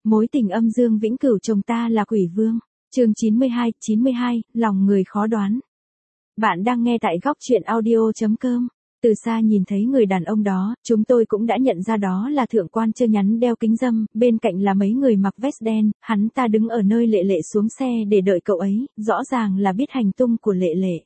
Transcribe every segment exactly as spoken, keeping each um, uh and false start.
Mối tình âm dương vĩnh cửu chồng ta là quỷ vương. Chương chín mươi hai, chín mươi hai, lòng người khó đoán. Bạn đang nghe tại góc truyện audio.com. Từ xa nhìn thấy người đàn ông đó, chúng tôi cũng đã nhận ra đó là thượng quan Chơ nhắn đeo kính râm, bên cạnh là mấy người mặc vest đen, hắn ta đứng ở nơi Lệ Lệ xuống xe để đợi cậu ấy, rõ ràng là biết hành tung của Lệ Lệ.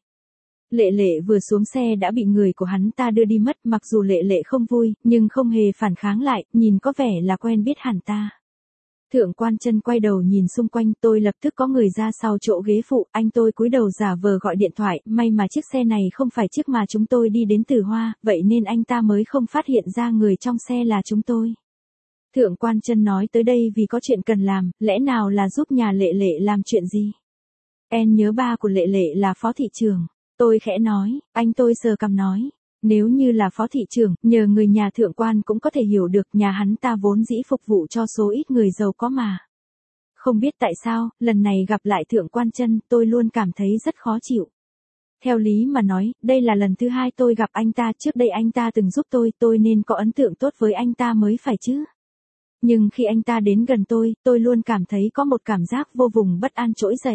Lệ Lệ vừa xuống xe đã bị người của hắn ta đưa đi mất, mặc dù Lệ Lệ không vui, nhưng không hề phản kháng lại, nhìn có vẻ là quen biết hắn ta. Thượng quan Chân quay đầu nhìn xung quanh, tôi lập tức có người ra sau chỗ ghế phụ, anh tôi cúi đầu giả vờ gọi điện thoại, may mà chiếc xe này không phải chiếc mà chúng tôi đi đến Từ Hoa, vậy nên anh ta mới không phát hiện ra người trong xe là chúng tôi. Thượng quan Chân nói tới đây vì có chuyện cần làm, lẽ nào là giúp nhà Lệ Lệ làm chuyện gì? Em nhớ ba của Lệ Lệ là phó thị trưởng. Tôi khẽ nói, anh tôi sờ cằm nói. Nếu như là phó thị trưởng, nhờ người nhà thượng quan cũng có thể hiểu được, nhà hắn ta vốn dĩ phục vụ cho số ít người giàu có mà. Không biết tại sao, lần này gặp lại thượng quan Chân, tôi luôn cảm thấy rất khó chịu. Theo lý mà nói, đây là lần thứ hai tôi gặp anh ta, trước đây anh ta từng giúp tôi, tôi nên có ấn tượng tốt với anh ta mới phải chứ. Nhưng khi anh ta đến gần tôi, tôi luôn cảm thấy có một cảm giác vô vùng bất an trỗi dậy.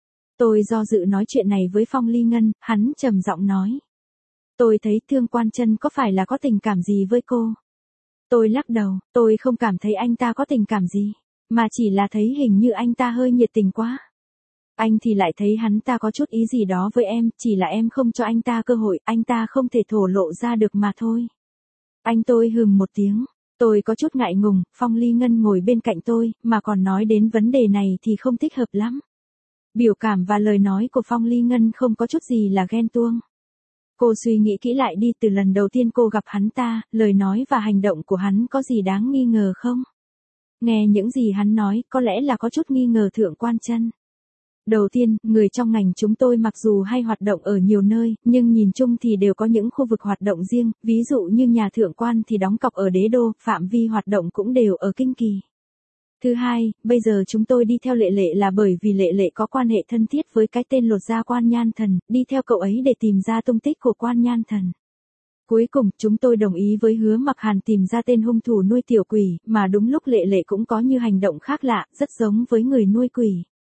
Tôi do dự nói chuyện này với Phong Ly Ngân, hắn trầm giọng nói. Tôi thấy thượng quan Chân có phải là có tình cảm gì với cô? Tôi lắc đầu, tôi không cảm thấy anh ta có tình cảm gì, mà chỉ là thấy hình như anh ta hơi nhiệt tình quá. Anh thì lại thấy hắn ta có chút ý gì đó với em, chỉ là em không cho anh ta cơ hội, anh ta không thể thổ lộ ra được mà thôi. Anh tôi hừm một tiếng, tôi có chút ngại ngùng, Phong Ly Ngân ngồi bên cạnh tôi, mà còn nói đến vấn đề này thì không thích hợp lắm. Biểu cảm và lời nói của Phong Ly Ngân không có chút gì là ghen tuông. Cô suy nghĩ kỹ lại đi, từ lần đầu tiên cô gặp hắn ta, lời nói và hành động của hắn có gì đáng nghi ngờ không? Nghe những gì hắn nói, có lẽ là có chút nghi ngờ thượng quan Chân. Đầu tiên, người trong ngành chúng tôi mặc dù hay hoạt động ở nhiều nơi, nhưng nhìn chung thì đều có những khu vực hoạt động riêng, ví dụ như nhà thượng quan thì đóng cọc ở Đế Đô, phạm vi hoạt động cũng đều ở Kinh Kỳ. Thứ hai, bây giờ chúng tôi đi theo Lệ Lệ là bởi vì Lệ Lệ có quan hệ thân thiết với cái tên lột da Quan Nhan Thần, đi theo cậu ấy để tìm ra tung tích của Quan Nhan Thần. Cuối cùng, chúng tôi đồng ý với Hứa Mặc Hàn tìm ra tên hung thủ nuôi tiểu quỷ, mà đúng lúc Lệ Lệ cũng có như hành động khác lạ, rất giống với người nuôi quỷ.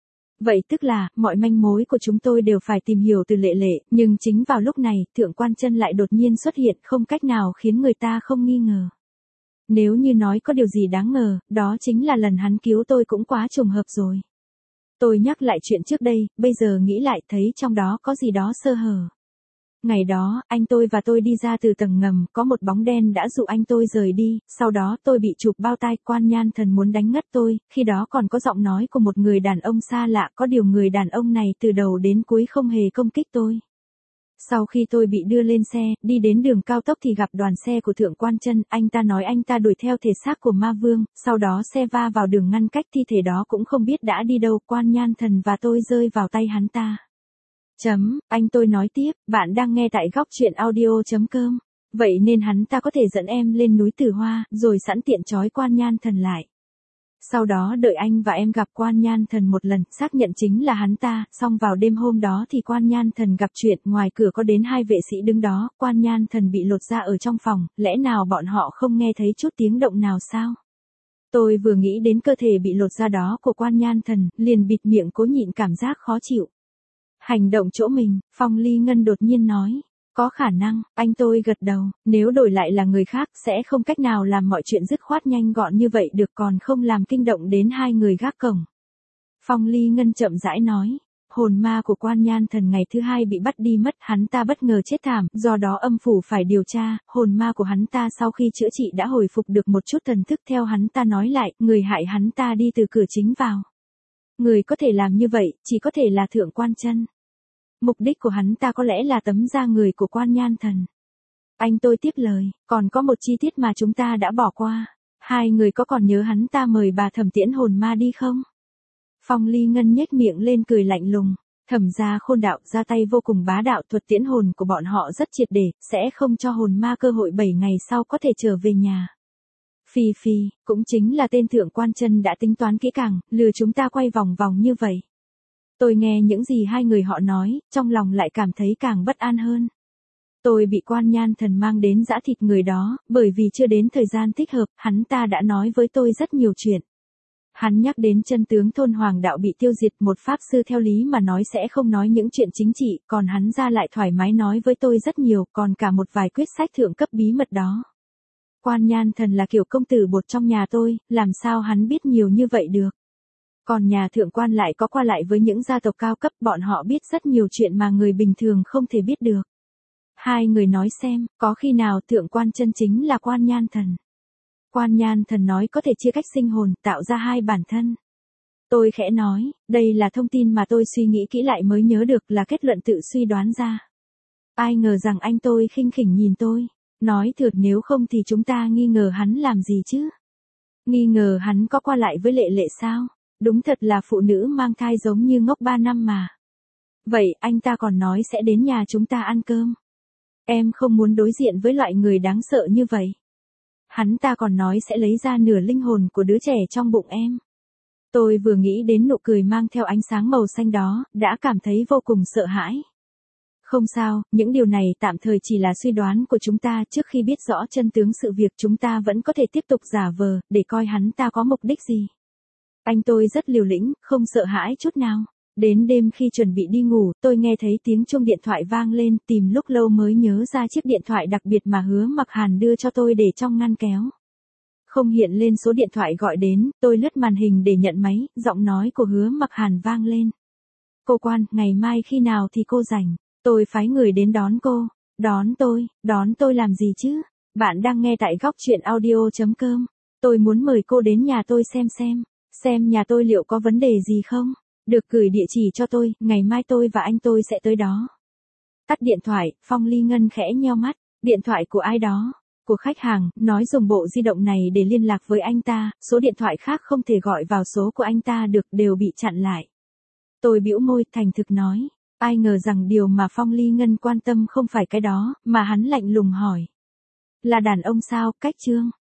Vậy tức là, mọi manh mối của chúng tôi đều phải tìm hiểu từ Lệ Lệ, nhưng chính vào lúc này, thượng quan Chân lại đột nhiên xuất hiện, không cách nào khiến người ta không nghi ngờ. Nếu như nói có điều gì đáng ngờ, đó chính là lần hắn cứu tôi cũng quá trùng hợp rồi. Tôi nhắc lại chuyện trước đây, bây giờ nghĩ lại thấy trong đó có gì đó sơ hở. Ngày đó, anh tôi và tôi đi ra từ tầng ngầm, có một bóng đen đã dụ anh tôi rời đi, sau đó tôi bị chụp bao tai, Quan Nhan Thần muốn đánh ngất tôi, khi đó còn có giọng nói của một người đàn ông xa lạ, có điều người đàn ông này từ đầu đến cuối không hề công kích tôi. Sau khi tôi bị đưa lên xe, đi đến đường cao tốc thì gặp đoàn xe của thượng quan Chân, anh ta nói anh ta đuổi theo thể xác của ma vương, sau đó xe va vào đường ngăn cách, thi thể đó cũng không biết đã đi đâu, Quan Nhan Thần và tôi rơi vào tay hắn ta. Chấm, anh tôi nói tiếp, bạn đang nghe tại góc truyện audio.com, vậy nên hắn ta có thể dẫn em lên núi Từ Hoa, rồi sẵn tiện trói Quan Nhan Thần lại. Sau đó đợi anh và em gặp Quan Nhan Thần một lần, xác nhận chính là hắn ta, xong vào đêm hôm đó thì Quan Nhan Thần gặp chuyện, ngoài cửa có đến hai vệ sĩ đứng đó, Quan Nhan Thần bị lột ra ở trong phòng, lẽ nào bọn họ không nghe thấy chút tiếng động nào sao? Tôi vừa nghĩ đến cơ thể bị lột ra đó của Quan Nhan Thần, liền bịt miệng cố nhịn cảm giác khó chịu. Hành động chỗ mình, Phong Ly Ngân đột nhiên nói. Có khả năng, anh tôi gật đầu, nếu đổi lại là người khác sẽ không cách nào làm mọi chuyện dứt khoát nhanh gọn như vậy được, còn không làm kinh động đến hai người gác cổng. Phong Ly Ngân chậm rãi nói, hồn ma của Quan Nhan Thần ngày thứ hai bị bắt đi mất, hắn ta bất ngờ chết thảm, do đó âm phủ phải điều tra, hồn ma của hắn ta sau khi chữa trị đã hồi phục được một chút thần thức, theo hắn ta nói lại, người hại hắn ta đi từ cửa chính vào. Người có thể làm như vậy, chỉ có thể là thượng quan Chân. Mục đích của hắn ta có lẽ là tấm da người của Quan Nhan Thần. Anh tôi tiếp lời, còn có một chi tiết mà chúng ta đã bỏ qua. Hai người có còn nhớ hắn ta mời bà Thẩm tiễn hồn ma đi không? Phong Ly Ngân nhếch miệng lên cười lạnh lùng. Thẩm gia Khôn đạo ra tay vô cùng bá đạo, thuật tiễn hồn của bọn họ rất triệt để, sẽ không cho hồn ma cơ hội bảy ngày sau có thể trở về nhà. Phi phi, cũng chính là tên thượng quan Chân đã tính toán kỹ càng, lừa chúng ta quay vòng vòng như vậy. Tôi nghe những gì hai người họ nói, trong lòng lại cảm thấy càng bất an hơn. Tôi bị Quan Nhan Thần mang đến giã thịt người đó, bởi vì chưa đến thời gian thích hợp, hắn ta đã nói với tôi rất nhiều chuyện. Hắn nhắc đến chân tướng thôn Hoàng Đạo bị tiêu diệt, một pháp sư theo lý mà nói sẽ không nói những chuyện chính trị, còn hắn ra lại thoải mái nói với tôi rất nhiều, còn cả một vài quyết sách thượng cấp bí mật đó. Quan Nhan Thần là kiểu công tử bột trong nhà tôi, làm sao hắn biết nhiều như vậy được. Còn nhà thượng quan lại có qua lại với những gia tộc cao cấp, bọn họ biết rất nhiều chuyện mà người bình thường không thể biết được. Hai người nói xem, có khi nào thượng quan chân chính là Quan Nhan Thần. Quan Nhan Thần nói có thể chia cách sinh hồn, tạo ra hai bản thân. Tôi khẽ nói, đây là thông tin mà tôi suy nghĩ kỹ lại mới nhớ được, là kết luận tự suy đoán ra. Ai ngờ rằng anh tôi khinh khỉnh nhìn tôi, nói thượt nếu không thì chúng ta nghi ngờ hắn làm gì chứ? Nghi ngờ hắn có qua lại với Lệ Lệ sao? Đúng thật là phụ nữ mang thai giống như ngốc ba năm mà. Vậy anh ta còn nói sẽ đến nhà chúng ta ăn cơm. Em không muốn đối diện với loại người đáng sợ như vậy. Hắn ta còn nói sẽ lấy ra nửa linh hồn của đứa trẻ trong bụng em. Tôi vừa nghĩ đến nụ cười mang theo ánh sáng màu xanh đó, đã cảm thấy vô cùng sợ hãi. Không sao, những điều này tạm thời chỉ là suy đoán của chúng ta, trước khi biết rõ chân tướng sự việc chúng ta vẫn có thể tiếp tục giả vờ, để coi hắn ta có mục đích gì. Anh tôi rất liều lĩnh, không sợ hãi chút nào. Đến đêm khi chuẩn bị đi ngủ, tôi nghe thấy tiếng chuông điện thoại vang lên, tìm lúc lâu mới nhớ ra chiếc điện thoại đặc biệt mà Hứa Mặc Hàn đưa cho tôi để trong ngăn kéo. Không hiện lên số điện thoại gọi đến, tôi lướt màn hình để nhận máy, giọng nói của Hứa Mặc Hàn vang lên. Cô Quan, ngày mai khi nào thì cô rảnh? Tôi phái người đến đón cô. Đón tôi, đón tôi làm gì chứ? Bạn đang nghe tại góc truyện audio chấm com. Tôi muốn mời cô đến nhà tôi xem xem. Xem nhà tôi liệu có vấn đề gì không? Được, gửi địa chỉ cho tôi, ngày mai tôi và anh tôi sẽ tới đó. Tắt điện thoại, Phong Ly Ngân khẽ nheo mắt. Điện thoại của ai đó? Của khách hàng, nói dùng bộ di động này để liên lạc với anh ta, số điện thoại khác không thể gọi vào số của anh ta được, đều bị chặn lại. Tôi bĩu môi, thành thực nói. Ai ngờ rằng điều mà Phong Ly Ngân quan tâm không phải cái đó, mà hắn lạnh lùng hỏi. Là đàn ông sao, Cách Trương?